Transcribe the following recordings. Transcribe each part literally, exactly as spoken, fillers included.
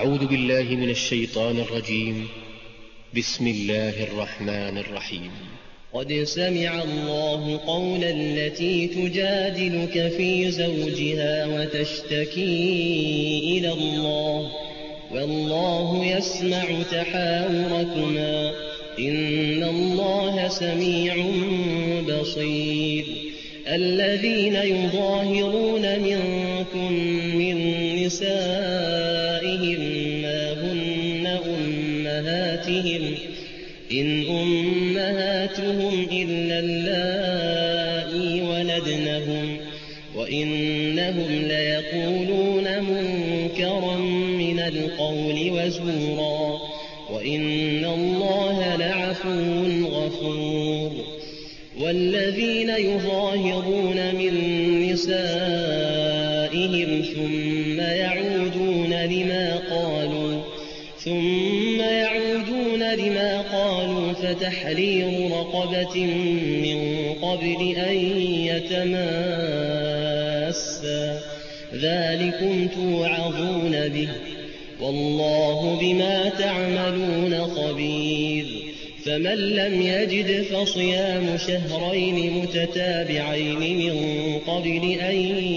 أعوذ بالله من الشيطان الرجيم. بسم الله الرحمن الرحيم. قد سمع الله قول التي تجادلك في زوجها وتشتكي إلى الله والله يسمع تحاوركما إن الله سميع بصير. الذين يظاهرون منكم من نسائهم ما هن أمهاتهم إن أمهاتهم إلا اللائي ولدنهم وإنهم ليقولون منكرا من القول وزورا وإن الله لعفو غفور. والذين يظاهرون من نسائهم ثم يعودون لما قالوا ثم يعودون لما قالوا فتحرير رقبة من قبل أن يتماسا ذلكم توعظون به والله بما تعملون خبير. فمن لم يجد فصيام شهرين متتابعين من قبل أن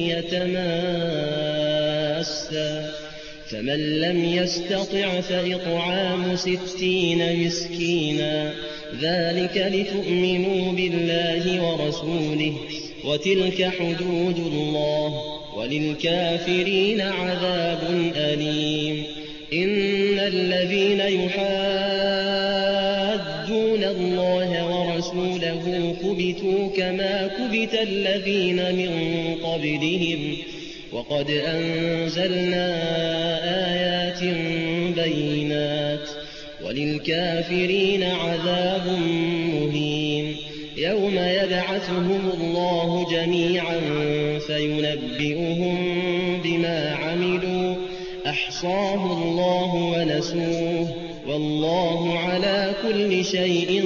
يتماسا فمن لم يستطع فإطعام ستين مسكينا ذلك لتؤمنوا بالله ورسوله وتلك حدود الله وللكافرين عذاب أليم. إن الذين يحادون الله ورسوله كبتوا كما كبت الذين من قبلهم وقد أنزلنا آيات بينات وللكافرين عذاب مهين. يوم يبعثهم الله جميعا فينبئهم بما عملوا أحصاه الله ونسوه والله على كل شيء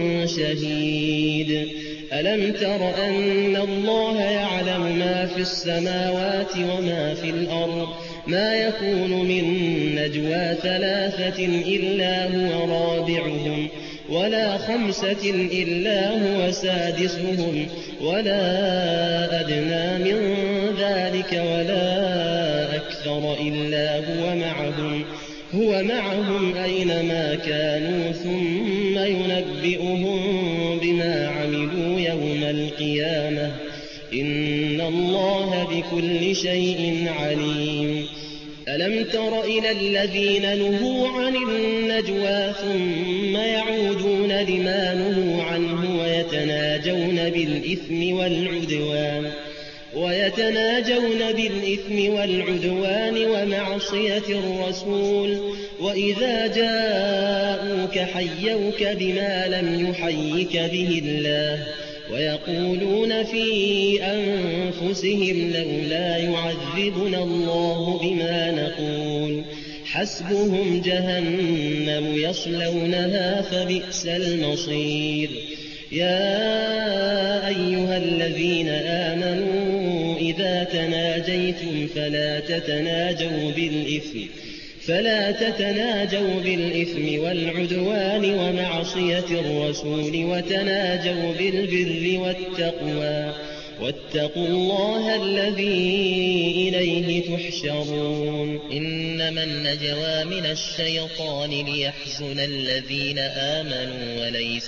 شهيد. ألم تر أن الله يعلم ما في السماوات وما في الأرض ما يكون من نجوى ثلاثة إلا هو رابعهم ولا خمسة إلا هو سادسهم ولا أدنى من ذلك ولا أكثر إلا هو معهم هو معهم أينما كانوا ثم ينبئهم بما عملوا يوم القيامة إن الله بكل شيء عليم. ألم تر إلى الذين نهوا عن النجوى ثم يعودون لما نهوا عنه ويتناجون بالإثم والعدوان ويتناجون بالإثم والعدوان ومعصية الرسول وإذا جاءوك حيوك بما لم يحيك به الله ويقولون في أنفسهم لولا يعذبنا الله بما نقول حسبهم جهنم يصلونها فبئس المصير. يا أيها الذين آمنوا إذا تناجيتم فلا تتناجوا بالإثم فلا تتناجوا بالإثم والعدوان ومعصية الرسول وتناجوا بالبر والتقوى واتقوا الله الذي إليه تحشرون. إنما النجوى من الشيطان ليحزن الذين آمنوا وليس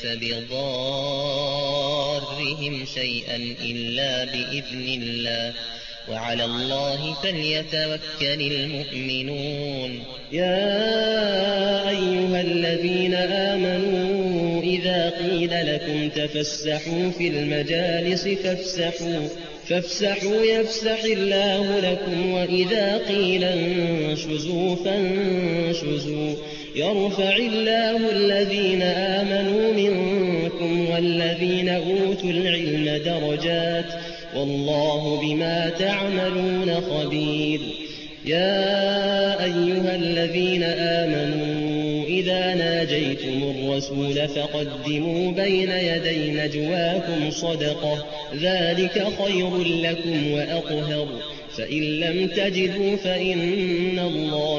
بضارهم شيئا إلا بإذن الله وعلى الله فليتوكل المؤمنون. يا أيها الذين آمنوا إذا قيل لكم تفسحوا في المجالس فافسحوا فافسحوا يفسح الله لكم وإذا قيل انشزوا فانشزوا يرفع الله الذين آمنوا منكم والذين أوتوا العلم درجات والله بما تعملون خبير. يا أيها الذين آمنوا إذا ناجيتم الرسول فقدموا بين يدي نجواكم صدقة ذلك خير لكم وأطهر فإن لم تجدوا فإن الله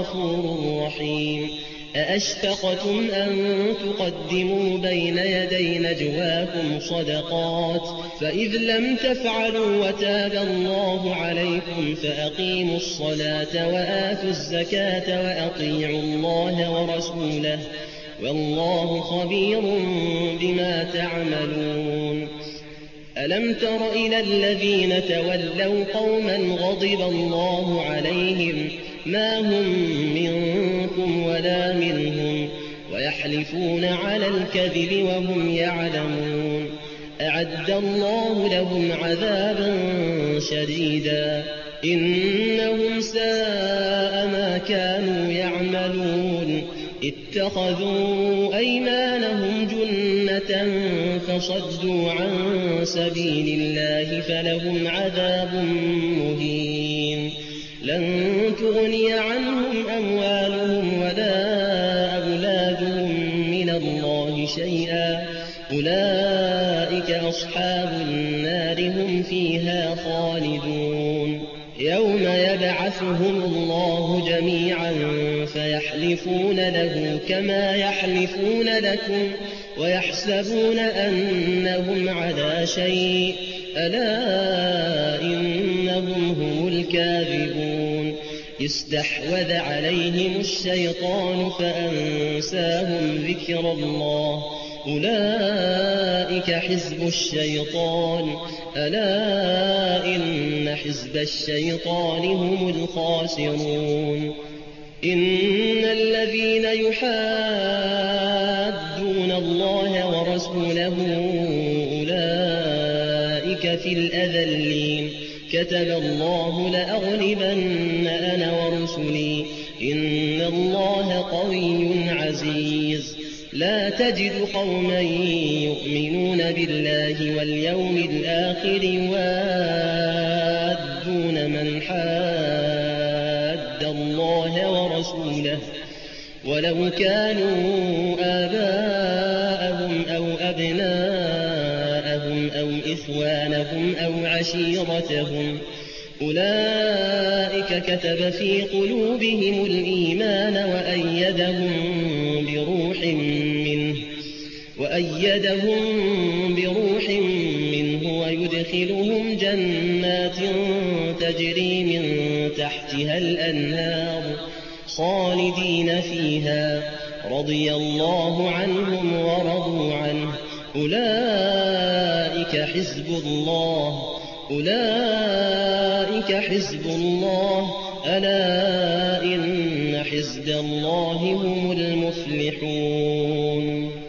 لغفور رحيم أأشفقتم أن تقدموا بين يدي نجواكم صدقات فإذ لم تفعلوا وتاب الله عليكم فأقيموا الصلاة وآتوا الزكاة وأطيعوا الله ورسوله والله خبير بما تعملون ألم تر إلى الذين تولوا قوما غضب الله عليهم ما هم منكم ولا منهم ويحلفون على الكذب وهم يعلمون أعد الله لهم عذابا شديدا إنهم ساء ما كانوا يعملون اتخذوا أيمانهم جنة فصدوا عن سبيل الله فلهم عذاب مهين لن تغني عنهم أموالهم ولا أولادهم من الله شيئا أولئك أصحاب النار هم فيها خالدون يوم يبعثهم الله جميعا فيحلفون له كما يحلفون لكم ويحسبون أنهم على شيء ألا إنهم هم الكاذبون استحوذ عليهم الشيطان فأنساهم ذكر الله أولئك حزب الشيطان ألا إن حزب الشيطان هم الخاسرون إن الذين يحادون الله ورسوله أولئك في الأذلين كتب الله لأغلبن أنا ورسلي إن الله قوي عزيز لا تجد قوما يؤمنون بالله واليوم الآخر يوادون من حاد الله ورسوله ولو كانوا آباءهم أو أبناءهم أو إخوانهم أو عشيرتهم أولئك كتب في قلوبهم الإيمان وأيدهم بروح منه وأيدهم بروح منه ويدخلهم جنات تجري من تحتها الأنهار خالدين فيها رضي الله عنهم ورضوا عنه أولئك حزب الله أولئك حزب الله ألا إن حزب الله هم المفلحون